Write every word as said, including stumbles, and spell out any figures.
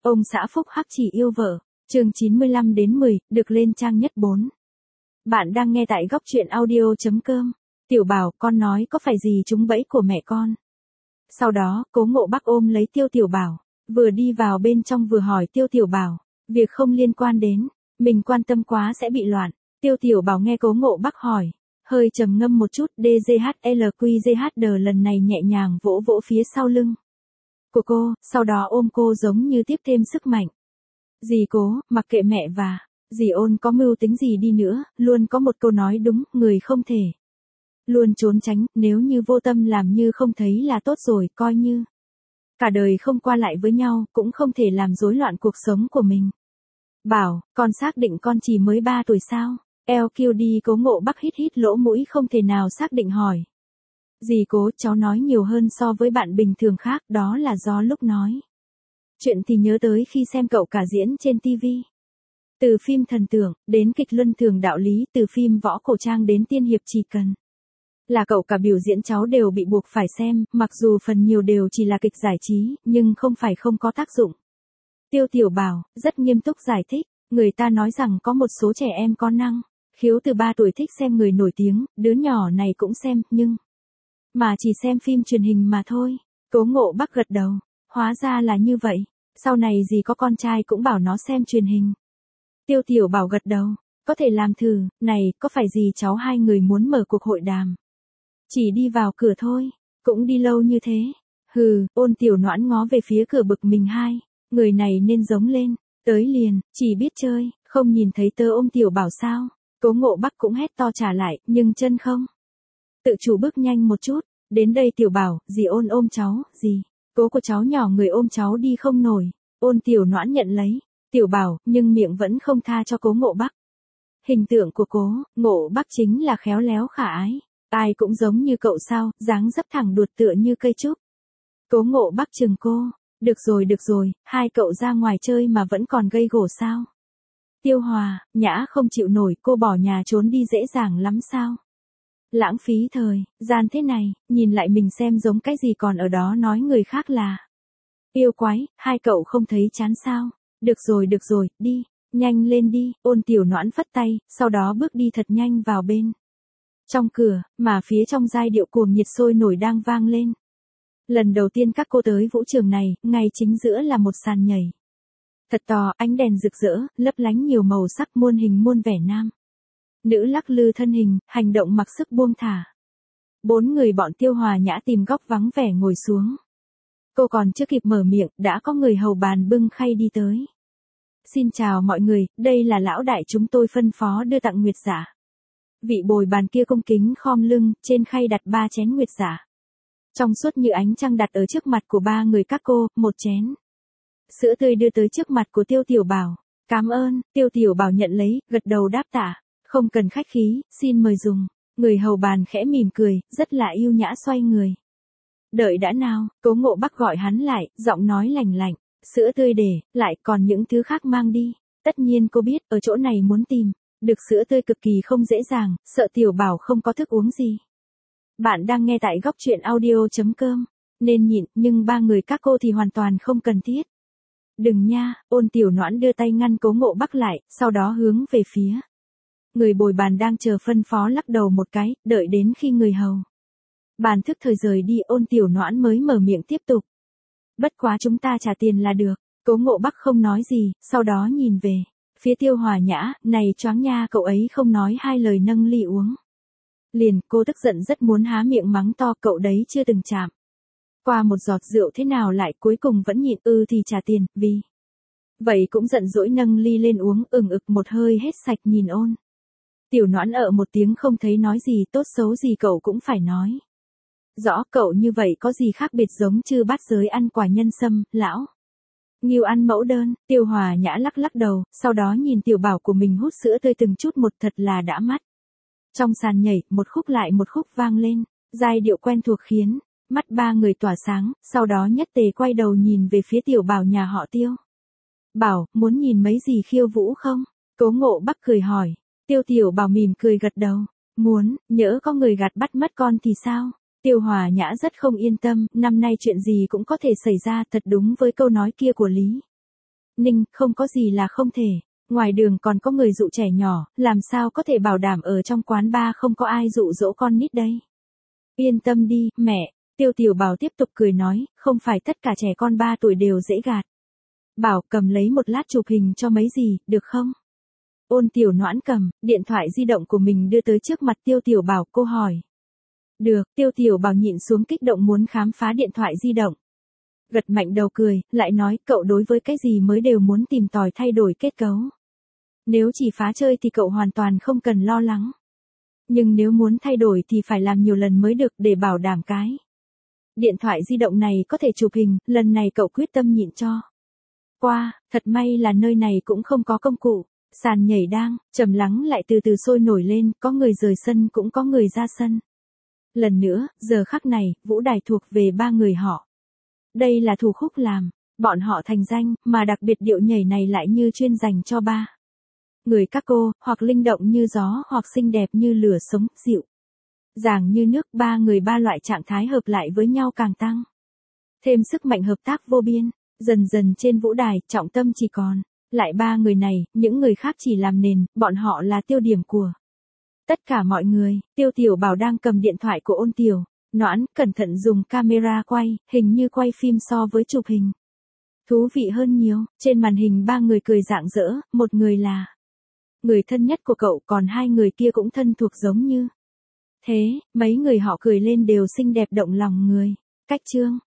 Ông xã Phúc Hắc chỉ yêu vợ. Chương chín mươi lăm đến mười, được lên trang nhất bốn. Bạn đang nghe tại góc truyện audio.com. Tiểu Bảo, con nói có phải gì trúng bẫy của mẹ con. Sau đó, Cố Ngộ Bắc ôm lấy Tiêu Tiểu Bảo, vừa đi vào bên trong vừa hỏi Tiêu Tiểu Bảo, việc không liên quan đến, mình quan tâm quá sẽ bị loạn. Tiêu Tiểu Bảo nghe Cố Ngộ Bắc hỏi, hơi trầm ngâm một chút, đê giê hát lờ quy giê hát đê lần này nhẹ nhàng vỗ vỗ phía sau lưng của cô, sau đó ôm cô giống như tiếp thêm sức mạnh. Dì Cố, mặc kệ mẹ và dì Ôn có mưu tính gì đi nữa, luôn có một câu nói đúng, người không thể luôn trốn tránh, nếu như vô tâm làm như không thấy là tốt rồi, coi như cả đời không qua lại với nhau, cũng không thể làm rối loạn cuộc sống của mình. Bảo, con xác định con chỉ mới ba tuổi sao? lờ quy đê Cố Ngộ Bắc hít hít lỗ mũi không thể nào xác định hỏi. Dì Cố, cháu nói nhiều hơn so với bạn bình thường khác, đó là do lúc nói chuyện thì nhớ tới khi xem cậu cả diễn trên ti vi. Từ phim thần tượng, đến kịch luân thường đạo lý, từ phim võ cổ trang đến tiên hiệp, chỉ cần là cậu cả biểu diễn cháu đều bị buộc phải xem, mặc dù phần nhiều đều chỉ là kịch giải trí, nhưng không phải không có tác dụng. Tiêu Tiểu Bảo, rất nghiêm túc giải thích, người ta nói rằng có một số trẻ em có năng khiếu từ ba tuổi thích xem người nổi tiếng, đứa nhỏ này cũng xem, nhưng mà chỉ xem phim truyền hình mà thôi. Cố Ngộ Bắc gật đầu, hóa ra là như vậy, sau này dì có con trai cũng bảo nó xem truyền hình. Tiêu Tiểu Bảo gật đầu, có thể làm thử, này, có phải dì cháu hai người muốn mở cuộc hội đàm? Chỉ đi vào cửa thôi, cũng đi lâu như thế. Hừ, Ôn Tiểu Noãn ngó về phía cửa bực mình hai, người này nên giống lên, tới liền, chỉ biết chơi, không nhìn thấy tớ ôm Tiểu Bảo sao? Cố Ngộ Bắc cũng hét to trả lại, nhưng chân không tự chủ bước nhanh một chút, đến đây Tiểu Bảo, dì Ôn ôm cháu, dì, cố của cháu nhỏ người ôm cháu đi không nổi. Ôn Tiểu Noãn nhận lấy, Tiểu Bảo, nhưng miệng vẫn không tha cho Cố Ngộ Bắc. Hình tượng của Cố Ngộ Bắc chính là khéo léo khả ái, ai cũng giống như cậu sao, dáng dấp thẳng đuột tựa như cây trúc. Cố Ngộ Bắc chừng cô, được rồi được rồi, hai cậu ra ngoài chơi mà vẫn còn gây gổ sao? Tiêu Hòa, Nhã không chịu nổi, cô bỏ nhà trốn đi dễ dàng lắm sao? Lãng phí thời gian thế này, nhìn lại mình xem giống cái gì còn ở đó nói người khác là yêu quái, hai cậu không thấy chán sao? Được rồi được rồi, đi, nhanh lên đi. Ôn Tiểu Noãn phất tay, sau đó bước đi thật nhanh vào bên trong cửa, mà phía trong giai điệu cuồng nhiệt sôi nổi đang vang lên. Lần đầu tiên các cô tới vũ trường này, ngay chính giữa là một sàn nhảy thật to, ánh đèn rực rỡ, lấp lánh nhiều màu sắc, muôn hình muôn vẻ, nam nữ lắc lư thân hình, hành động mặc sức buông thả. Bốn người bọn Tiêu Hòa Nhã tìm góc vắng vẻ ngồi xuống. Cô còn chưa kịp mở miệng, đã có người hầu bàn bưng khay đi tới. Xin chào mọi người, đây là lão đại chúng tôi phân phó đưa tặng nguyệt giả. Vị bồi bàn kia cung kính khom lưng, trên khay đặt ba chén nguyệt giả. Trong suốt như ánh trăng đặt ở trước mặt của ba người các cô, một chén sữa tươi đưa tới trước mặt của Tiêu Tiểu Bảo. Cảm ơn. Tiêu Tiểu Bảo nhận lấy, gật đầu đáp tạ. Không cần khách khí, xin mời dùng. Người hầu bàn khẽ mỉm cười, rất là yêu nhã xoay người. Đợi đã nào, Cố Ngộ Bắc gọi hắn lại, giọng nói lành lạnh. Sữa tươi để, lại còn những thứ khác mang đi. Tất nhiên cô biết, ở chỗ này muốn tìm được sữa tươi cực kỳ không dễ dàng, sợ Tiểu Bảo không có thức uống gì. Bạn đang nghe tại góc truyện audio.com. Nên nhịn, nhưng ba người các cô thì hoàn toàn không cần thiết. Đừng nha. Ôn Tiểu Noãn đưa tay ngăn Cố Ngộ Bắc lại, sau đó hướng về phía người bồi bàn đang chờ phân phó lắc đầu một cái, đợi đến khi người hầu bàn thức thời rời đi, Ôn Tiểu Noãn mới mở miệng tiếp tục. Bất quá chúng ta trả tiền là được. Cố Ngộ Bắc không nói gì, sau đó nhìn về phía Tiêu Hòa Nhã, này choáng nha, cậu ấy không nói hai lời nâng ly uống liền. Cô tức giận rất muốn há miệng mắng to, cậu đấy chưa từng chạm qua một giọt rượu thế nào lại cuối cùng vẫn nhịn, ư thì trả tiền, vì vậy cũng giận dỗi nâng ly lên uống, ừng ực một hơi hết sạch. Nhìn Ôn Tiểu Noãn ở một tiếng không thấy nói gì, tốt xấu gì cậu cũng phải nói rõ, cậu như vậy có gì khác biệt giống chư bát giới ăn quả nhân sâm, lão Ngưu ăn mẫu đơn. Tiêu Hòa Nhã lắc lắc đầu, sau đó nhìn Tiểu Bảo của mình hút sữa tươi từng chút một, thật là đã mắt. Trong sàn nhảy, một khúc lại một khúc vang lên, giai điệu quen thuộc khiến mắt ba người tỏa sáng, sau đó nhất tề quay đầu nhìn về phía Tiểu Bảo nhà họ Tiêu. Bảo, muốn nhìn mấy gì khiêu vũ không? Cố Ngộ Bắc cười hỏi. Tiêu Tiểu Bảo mỉm cười gật đầu. Muốn, nhỡ có người gạt bắt mất con thì sao? Tiêu Hòa Nhã rất không yên tâm, năm nay chuyện gì cũng có thể xảy ra, thật đúng với câu nói kia của Lý Ninh, không có gì là không thể. Ngoài đường còn có người dụ trẻ nhỏ, làm sao có thể bảo đảm ở trong quán bar không có ai dụ dỗ con nít đây. Yên tâm đi, mẹ. Tiêu Tiểu Bảo tiếp tục cười nói, không phải tất cả trẻ con ba tuổi đều dễ gạt. Bảo cầm lấy một lát chụp hình cho mấy gì, được không? Ôn Tiểu Noãn cầm, điện thoại di động của mình đưa tới trước mặt Tiêu Tiểu Bảo, cô hỏi. Được, Tiêu Tiểu Bảo nhịn xuống kích động muốn khám phá điện thoại di động. Gật mạnh đầu cười, lại nói cậu đối với cái gì mới đều muốn tìm tòi thay đổi kết cấu. Nếu chỉ phá chơi thì cậu hoàn toàn không cần lo lắng. Nhưng nếu muốn thay đổi thì phải làm nhiều lần mới được để bảo đảm cái. Điện thoại di động này có thể chụp hình, lần này cậu quyết tâm nhịn cho. Qua, thật may là nơi này cũng không có công cụ. Sàn nhảy đang, trầm lắng lại từ từ sôi nổi lên, có người rời sân cũng có người ra sân. Lần nữa, giờ khắc này, vũ đài thuộc về ba người họ. Đây là thủ khúc làm, bọn họ thành danh, mà đặc biệt điệu nhảy này lại như chuyên dành cho ba. Người các cô, hoặc linh động như gió, hoặc xinh đẹp như lửa sống, dịu. Dàng như nước, ba người ba loại trạng thái hợp lại với nhau càng tăng. Thêm sức mạnh hợp tác vô biên, dần dần trên vũ đài, trọng tâm chỉ còn. Lại ba người này, những người khác chỉ làm nền, bọn họ là tiêu điểm của tất cả mọi người. Tiêu Tiểu Bảo đang cầm điện thoại của Ôn Tiểu Noãn, cẩn thận dùng camera quay, hình như quay phim so với chụp hình. Thú vị hơn nhiều, trên màn hình ba người cười rạng rỡ, một người là người thân nhất của cậu, còn hai người kia cũng thân thuộc giống như thế, mấy người họ cười lên đều xinh đẹp động lòng người. Cách chương